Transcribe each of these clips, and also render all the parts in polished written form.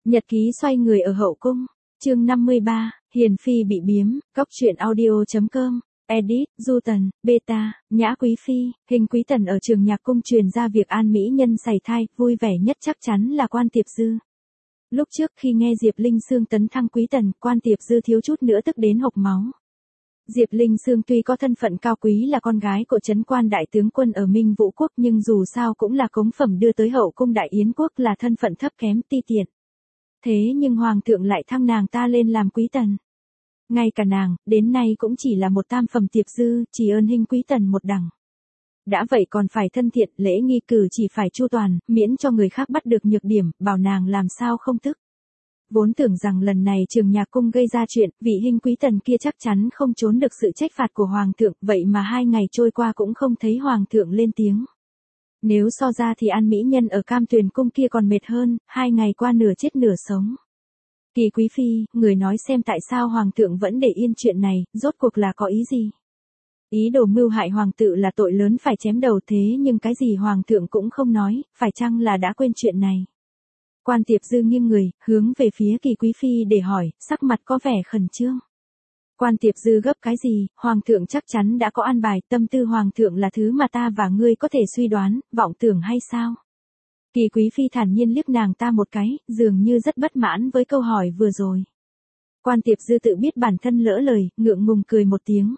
Nhật ký xoay người ở hậu cung, chương 53, Hiền Phi bị biếm, Cóc truyện audio.com, edit, Du Tần, Beta, Nhã Quý Phi, Hình Quý Tần ở trường nhạc cung truyền ra việc An Mỹ Nhân sảy thai, vui vẻ nhất chắc chắn là Quan Tiệp Dư. Lúc trước khi nghe Diệp Linh Sương tấn thăng Quý Tần, Quan Tiệp Dư thiếu chút nữa tức đến hộc máu. Diệp Linh Sương tuy có thân phận cao quý là con gái của Trấn Quan đại tướng quân ở Minh Vũ quốc, nhưng dù sao cũng là cống phẩm đưa tới hậu cung Đại Yến quốc, là thân phận thấp kém ti tiện. Thế nhưng hoàng thượng lại thăng nàng ta lên làm Quý Tần. Ngay cả nàng, đến nay cũng chỉ là một tam phẩm Tiệp Dư, chỉ ơn Hình Quý Tần một đẳng. Đã vậy còn phải thân thiện, lễ nghi cử chỉ phải chu toàn, miễn cho người khác bắt được nhược điểm, bảo nàng làm sao không tức. Vốn tưởng rằng lần này trường nhạc cung gây ra chuyện, vị Hình Quý Tần kia chắc chắn không trốn được sự trách phạt của hoàng thượng, vậy mà 2 ngày trôi qua cũng không thấy hoàng thượng lên tiếng. Nếu so ra thì An Mỹ Nhân ở Cam Tuyền cung kia còn mệt hơn, 2 ngày qua nửa chết nửa sống. Kỳ Quý Phi, người nói xem tại sao hoàng thượng vẫn để yên chuyện này, rốt cuộc là có ý gì? Ý đồ mưu hại hoàng tử là tội lớn phải chém đầu, thế nhưng cái gì hoàng thượng cũng không nói, phải chăng là đã quên chuyện này? Quan Tiệp Dư nghiêng người, hướng về phía Kỳ Quý Phi để hỏi, sắc mặt có vẻ khẩn trương. Quan Tiệp Dư gấp cái gì, hoàng thượng chắc chắn đã có an bài, tâm tư hoàng thượng là thứ mà ta và ngươi có thể suy đoán, vọng tưởng hay sao? Kỳ Quý Phi thản nhiên liếc nàng ta một cái, dường như rất bất mãn với câu hỏi vừa rồi. Quan Tiệp Dư tự biết bản thân lỡ lời, ngượng ngùng cười một tiếng.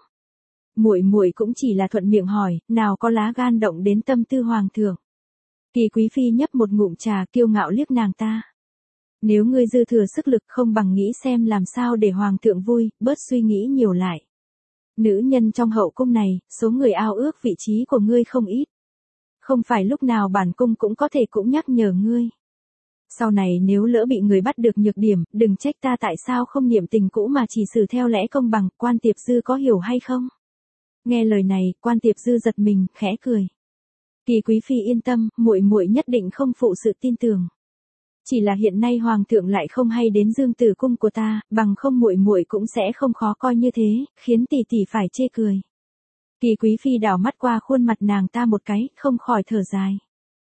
Muội cũng chỉ là thuận miệng hỏi, nào có lá gan động đến tâm tư hoàng thượng. Kỳ Quý Phi nhấp một ngụm trà, kiêu ngạo liếc nàng ta. Nếu ngươi dư thừa sức lực, không bằng nghĩ xem làm sao để hoàng thượng vui, bớt suy nghĩ nhiều lại. Nữ nhân trong hậu cung này, số người ao ước vị trí của ngươi không ít. Không phải lúc nào bản cung cũng có thể cũng nhắc nhở ngươi. Sau này nếu lỡ bị người bắt được nhược điểm, đừng trách ta tại sao không niệm tình cũ mà chỉ xử theo lẽ công bằng. Quan Tiệp Dư có hiểu hay không? Nghe lời này, Quan Tiệp Dư giật mình, khẽ cười. Kỳ Quý Phi yên tâm, muội nhất định không phụ sự tin tưởng. Chỉ là hiện nay hoàng thượng lại không hay đến Dương Tử cung của ta, bằng không muội cũng sẽ không khó coi như thế, khiến tỷ tỷ phải chê cười. Kỳ Quý Phi đảo mắt qua khuôn mặt nàng ta một cái, không khỏi thở dài.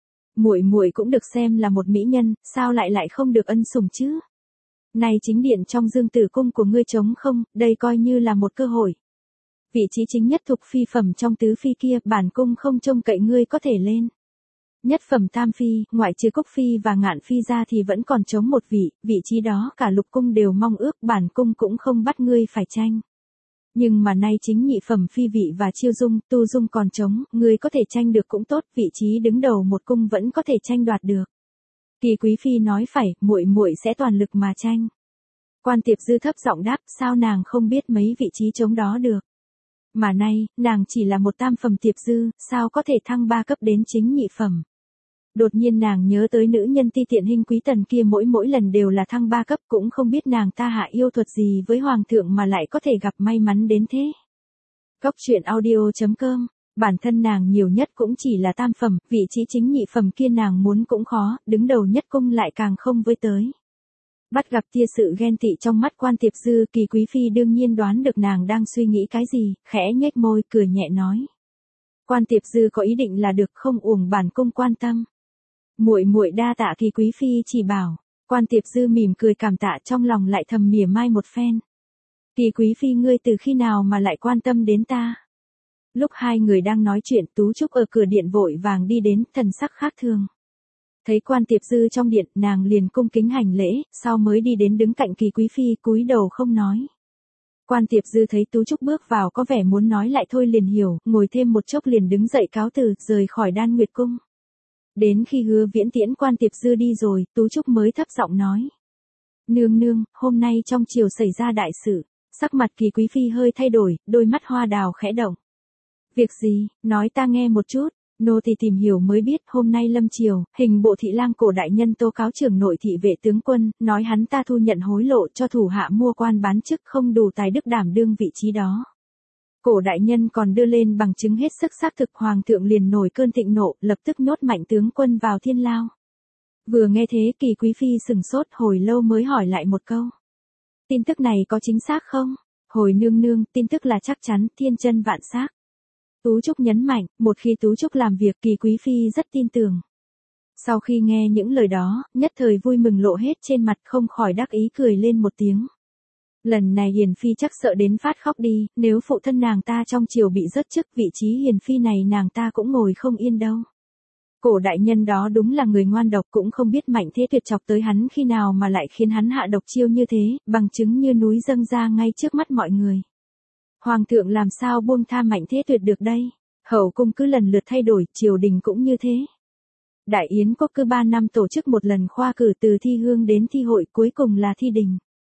Muội cũng được xem là một mỹ nhân, sao lại không được ân sủng chứ? Này chính điện trong Dương Tử cung của ngươi trống không, đây coi như là một cơ hội. Vị trí chính nhất thuộc phi phẩm trong tứ phi kia, bản cung không trông cậy ngươi có thể lên. Nhất phẩm tam phi, ngoại trừ Cúc Phi và Ngạn Phi ra thì vẫn còn trống một vị trí đó cả lục cung đều mong ước, bản cung cũng không bắt ngươi phải tranh. Nhưng mà nay chính nhị phẩm phi vị và chiêu dung, tu dung còn trống, ngươi có thể tranh được cũng tốt, vị trí đứng đầu một cung vẫn có thể tranh đoạt được. Kỳ Quý Phi nói phải, muội sẽ toàn lực mà tranh. Quan Tiệp Dư thấp giọng đáp, sao nàng không biết mấy vị trí trống đó được. Mà nay, nàng chỉ là một tam phẩm Tiệp Dư, sao có thể thăng 3 cấp đến chính nhị phẩm. Đột nhiên nàng nhớ tới nữ nhân ti tiện Hình Quý Tần kia mỗi lần đều là thăng 3 cấp, cũng không biết nàng ta hạ yêu thuật gì với hoàng thượng mà lại có thể gặp may mắn đến thế. Cóc truyện audio.com, bản thân nàng nhiều nhất cũng chỉ là tam phẩm, vị trí chính nhị phẩm kia nàng muốn cũng khó, đứng đầu nhất cung lại càng không với tới. Bắt gặp tia sự ghen tị trong mắt Quan Tiệp Dư, Kỳ Quý Phi đương nhiên đoán được nàng đang suy nghĩ cái gì, khẽ nhếch môi, cười nhẹ nói. Quan Tiệp Dư có ý định là được, không uổng bản cung quan tâm. Muội đa tạ Kỳ Quý Phi chỉ bảo. Quan Tiệp Dư mỉm cười cảm tạ, trong lòng lại thầm mỉa mai một phen. Kỳ Quý Phi ngươi từ khi nào mà lại quan tâm đến ta? Lúc hai người đang nói chuyện, Tú Trúc ở cửa điện vội vàng đi đến, thần sắc khác thường. Thấy Quan Tiệp Dư trong điện, nàng liền cung kính hành lễ, sau mới đi đến đứng cạnh Kỳ Quý Phi, cúi đầu không nói. Quan Tiệp Dư thấy Tú Trúc bước vào có vẻ muốn nói lại thôi liền hiểu, ngồi thêm một chốc liền đứng dậy cáo từ, rời khỏi Đan Nguyệt cung. Đến khi Hứa Viễn tiễn Quan Tiệp Dư đi rồi, Tú Trúc mới thấp giọng nói. Nương, hôm nay trong triều xảy ra đại sự. Sắc mặt Kỳ Quý Phi hơi thay đổi, đôi mắt hoa đào khẽ động. Việc gì, nói ta nghe một chút. Nô thì tìm hiểu mới biết, hôm nay lâm triều, Hình bộ thị lang Cổ đại nhân tố cáo trưởng nội thị vệ tướng quân, nói hắn ta thu nhận hối lộ cho thủ hạ mua quan bán chức, không đủ tài đức đảm đương vị trí đó. Cổ đại nhân còn đưa lên bằng chứng hết sức xác thực, hoàng thượng liền nổi cơn thịnh nộ, lập tức nhốt Mạnh tướng quân vào thiên lao. Vừa nghe thế, Kỳ Quý Phi sừng sốt, hồi lâu mới hỏi lại một câu. Tin tức này có chính xác không? Hồi nương, tin tức là chắc chắn, thiên chân vạn xác. Tú Trúc nhấn mạnh, một khi Tú Trúc làm việc, Kỳ Quý Phi rất tin tưởng. Sau khi nghe những lời đó, nhất thời vui mừng lộ hết trên mặt, không khỏi đắc ý cười lên một tiếng. Lần này Hiền Phi chắc sợ đến phát khóc đi, nếu phụ thân nàng ta trong triều bị rớt chức, vị trí Hiền Phi này nàng ta cũng ngồi không yên đâu. Cổ đại nhân đó đúng là người ngoan độc, cũng không biết Mạnh Thế Tuyệt chọc tới hắn khi nào mà lại khiến hắn hạ độc chiêu như thế, bằng chứng như núi dâng ra ngay trước mắt mọi người. Hoàng thượng làm sao buông tha Mạnh Thế Tuyệt được đây? Hậu cung cứ lần lượt thay đổi, triều đình cũng như thế. Đại Yến quốc cứ 3 năm tổ chức một lần khoa cử, từ thi hương đến thi hội, cuối cùng là thi đình.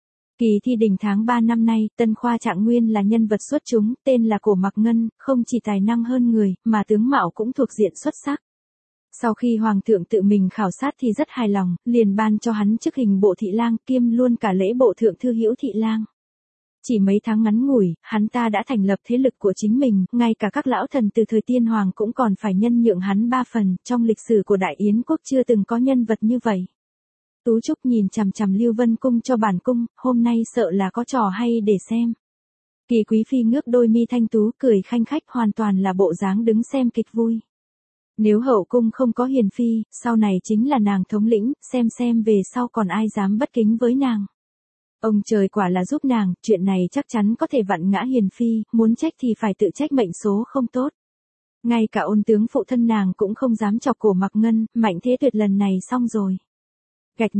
Kỳ thi đình tháng 3 năm nay, Tân Khoa Trạng Nguyên là nhân vật xuất chúng, tên là Cổ Mặc Ngân, không chỉ tài năng hơn người, mà tướng mạo cũng thuộc diện xuất sắc. Sau khi Hoàng thượng tự mình khảo sát thì rất hài lòng, liền ban cho hắn chức hình bộ thị lang, kiêm luôn cả lễ bộ thượng thư hữu thị lang. Chỉ mấy tháng ngắn ngủi, hắn ta đã thành lập thế lực của chính mình, ngay cả các lão thần từ thời tiên hoàng cũng còn phải nhân nhượng hắn 3 phần, trong lịch sử của Đại Yến quốc chưa từng có nhân vật như vậy. Tú Trúc nhìn chằm chằm Lưu Vân Cung cho bản cung, hôm nay sợ là có trò hay để xem. Kỳ Quý Phi ngước đôi mi thanh tú cười khanh khách, hoàn toàn là bộ dáng đứng xem kịch vui. Nếu hậu cung không có Hiền Phi, sau này chính là nàng thống lĩnh, xem về sau còn ai dám bất kính với nàng. Ông trời quả là giúp nàng, chuyện này chắc chắn có thể vặn ngã Hiền Phi, muốn trách thì phải tự trách mệnh số không tốt. Ngay cả ôn tướng phụ thân nàng cũng không dám chọc Cổ Mặc Ngân, Mạnh Thế Tuyệt lần này xong rồi. Gạch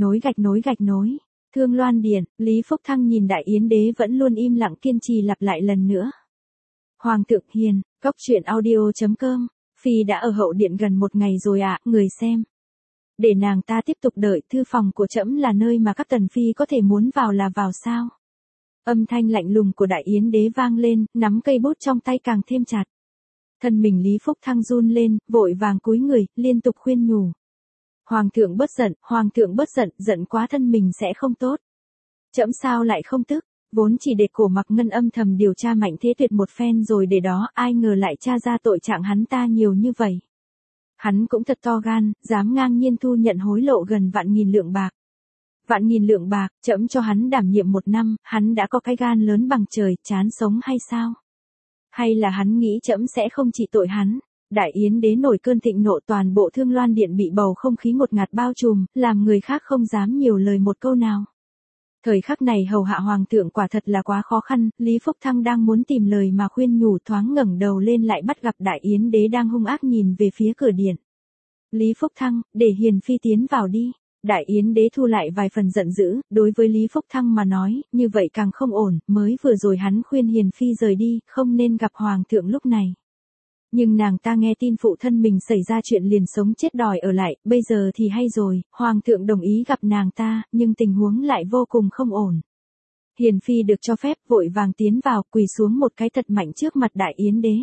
nối. Thương Loan Điện, Lý Phúc Thăng nhìn Đại Yến đế vẫn luôn im lặng kiên trì lặp lại lần nữa. Hoàng thượng hiền, cốc truyện audio.com, Phi đã ở hậu điện gần 1 ngày rồi ạ, người xem. Để nàng ta tiếp tục đợi, thư phòng của trẫm là nơi mà các tần phi có thể muốn vào là vào sao. Âm thanh lạnh lùng của Đại Yến đế vang lên, nắm cây bút trong tay càng thêm chặt. Thân mình Lý Phúc Thăng run lên, vội vàng cúi người, liên tục khuyên nhủ. Hoàng thượng bớt giận, giận quá thân mình sẽ không tốt. Trẫm sao lại không tức, vốn chỉ để Cổ Mặc Ngân âm thầm điều tra Mạnh Thế Tuyệt một phen rồi để đó, ai ngờ lại tra ra tội trạng hắn ta nhiều như vậy. Hắn cũng thật to gan, dám ngang nhiên thu nhận hối lộ gần 1.000 lượng bạc. 1.000 lượng bạc, trẫm cho hắn đảm nhiệm 1 năm, hắn đã có cái gan lớn bằng trời, chán sống hay sao? Hay là hắn nghĩ trẫm sẽ không trị tội hắn? Đại Yến đế nổi cơn thịnh nộ, toàn bộ Thương Loan Điện bị bầu không khí ngột ngạt bao trùm, làm người khác không dám nhiều lời một câu nào. Thời khắc này hầu hạ hoàng thượng quả thật là quá khó khăn, Lý Phúc Thăng đang muốn tìm lời mà khuyên nhủ, thoáng ngẩng đầu lên lại bắt gặp Đại Yến đế đang hung ác nhìn về phía cửa điện. Lý Phúc Thăng, để Hiền Phi tiến vào đi. Đại Yến đế thu lại vài phần giận dữ, đối với Lý Phúc Thăng mà nói, như vậy càng không ổn, mới vừa rồi hắn khuyên Hiền Phi rời đi, không nên gặp hoàng thượng lúc này. Nhưng nàng ta nghe tin phụ thân mình xảy ra chuyện liền sống chết đòi ở lại, bây giờ thì hay rồi, hoàng thượng đồng ý gặp nàng ta, nhưng tình huống lại vô cùng không ổn. Hiền Phi được cho phép vội vàng tiến vào, quỳ xuống một cái thật mạnh trước mặt Đại Yến đế.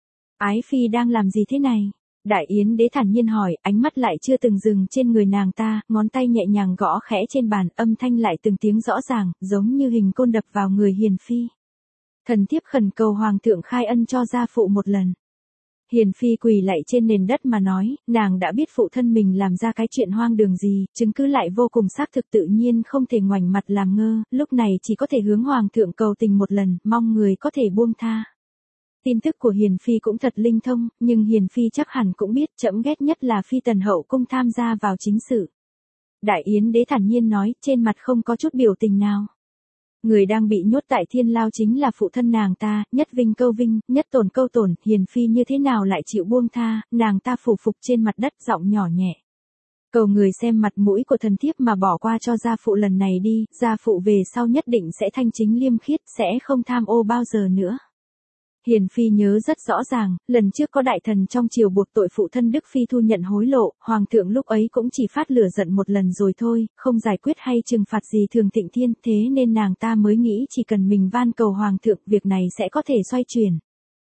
Ái Phi đang làm gì thế này? Đại Yến đế thản nhiên hỏi, ánh mắt lại chưa từng dừng trên người nàng ta, ngón tay nhẹ nhàng gõ khẽ trên bàn, âm thanh lại từng tiếng rõ ràng, giống như hình côn đập vào người Hiền Phi. Thần thiếp khẩn cầu hoàng thượng khai ân cho gia phụ một lần. Hiền Phi quỳ lạy trên nền đất mà nói, nàng đã biết phụ thân mình làm ra cái chuyện hoang đường gì, chứng cứ lại vô cùng xác thực, tự nhiên không thể ngoảnh mặt làm ngơ, lúc này chỉ có thể hướng hoàng thượng cầu tình một lần, mong người có thể buông tha. Tin tức của Hiền Phi cũng thật linh thông, nhưng Hiền Phi chắc hẳn cũng biết trẫm ghét nhất là Phi tần hậu cung tham gia vào chính sự. Đại Yến đế thản nhiên nói, trên mặt không có chút biểu tình nào. Người đang bị nhốt tại thiên lao chính là phụ thân nàng ta, nhất vinh câu vinh, nhất tổn câu tổn, Hiền Phi như thế nào lại chịu buông tha, nàng ta phủ phục trên mặt đất, giọng nhỏ nhẹ. Cầu người xem mặt mũi của thần thiếp mà bỏ qua cho gia phụ lần này đi, gia phụ về sau nhất định sẽ thanh chính liêm khiết, sẽ không tham ô bao giờ nữa. Hiền Phi nhớ rất rõ ràng, lần trước có đại thần trong triều buộc tội phụ thân Đức Phi thu nhận hối lộ, hoàng thượng lúc ấy cũng chỉ phát lửa giận một lần rồi thôi, không giải quyết hay trừng phạt gì Thường Thịnh Thiên, thế nên nàng ta mới nghĩ chỉ cần mình van cầu hoàng thượng, việc này sẽ có thể xoay chuyển.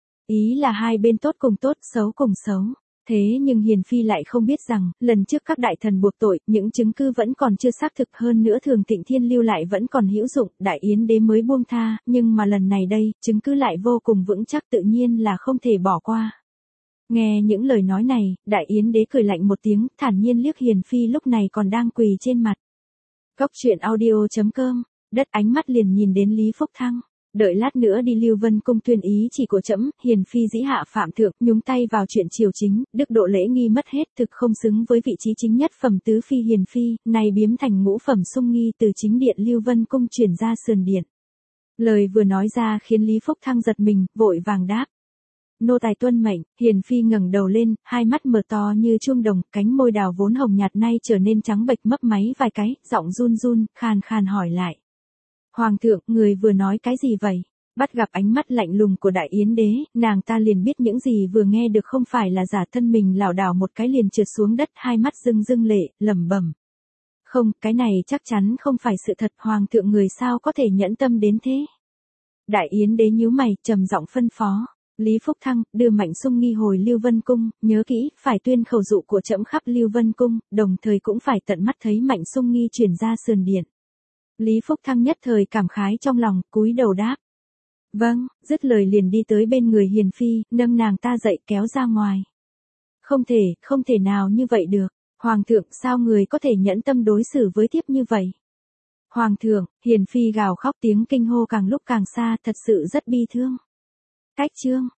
Ý là hai bên tốt cùng tốt, xấu cùng xấu. Thế nhưng Hiền Phi lại không biết rằng, lần trước các đại thần buộc tội, những chứng cứ vẫn còn chưa xác thực, hơn nữa Thường Thịnh Thiên lưu lại vẫn còn hữu dụng, Đại Yến đế mới buông tha, nhưng mà lần này đây, chứng cứ lại vô cùng vững chắc, tự nhiên là không thể bỏ qua. Nghe những lời nói này, Đại Yến đế cười lạnh một tiếng, thản nhiên liếc Hiền Phi lúc này còn đang quỳ trên mặt. Cốc truyện audio.com, đất ánh mắt liền nhìn đến Lý Phúc Thăng. Đợi lát nữa đi Lưu Vân cung tuyên ý chỉ của trẫm, hiền phi dĩ hạ phạm thượng, nhúng tay vào chuyện triều chính, đức độ lễ nghi mất hết, thực không xứng với vị trí chính nhất phẩm tứ phi hiền phi, này biếm thành ngũ phẩm sung nghi từ chính điện Lưu Vân cung chuyển ra sườn điện. Lời vừa nói ra khiến Lý Phúc Thăng giật mình, vội vàng đáp. Nô tài tuân mệnh. Hiền phi ngẩng đầu lên, hai mắt mở to như chuông đồng, cánh môi đào vốn hồng nhạt nay trở nên trắng bệch mấp máy vài cái, giọng run run, khàn khàn hỏi lại. Hoàng thượng, người vừa nói cái gì vậy? Bắt gặp ánh mắt lạnh lùng của đại yến đế, nàng ta liền biết những gì vừa nghe được không phải là giả, thân mình lảo đảo một cái liền trượt xuống đất, hai mắt rưng rưng lệ, lẩm bẩm. Không, cái này chắc chắn không phải sự thật, hoàng thượng người sao có thể nhẫn tâm đến thế? Đại yến đế nhíu mày, trầm giọng phân phó. Lý Phúc Thăng, đưa Mạnh Sung Nghi hồi Lưu Vân cung, nhớ kỹ, phải tuyên khẩu dụ của trẫm khắp Lưu Vân cung, đồng thời cũng phải tận mắt thấy Mạnh Sung Nghi chuyển ra sườn điện. Lý Phúc Thăng nhất thời cảm khái trong lòng, cúi đầu đáp. Vâng, dứt lời liền đi tới bên người hiền phi, nâng nàng ta dậy kéo ra ngoài. Không thể nào như vậy được. Hoàng thượng, sao người có thể nhẫn tâm đối xử với thiếp như vậy? Hoàng thượng, hiền phi gào khóc, tiếng kinh hô càng lúc càng xa, thật sự rất bi thương. Cách chương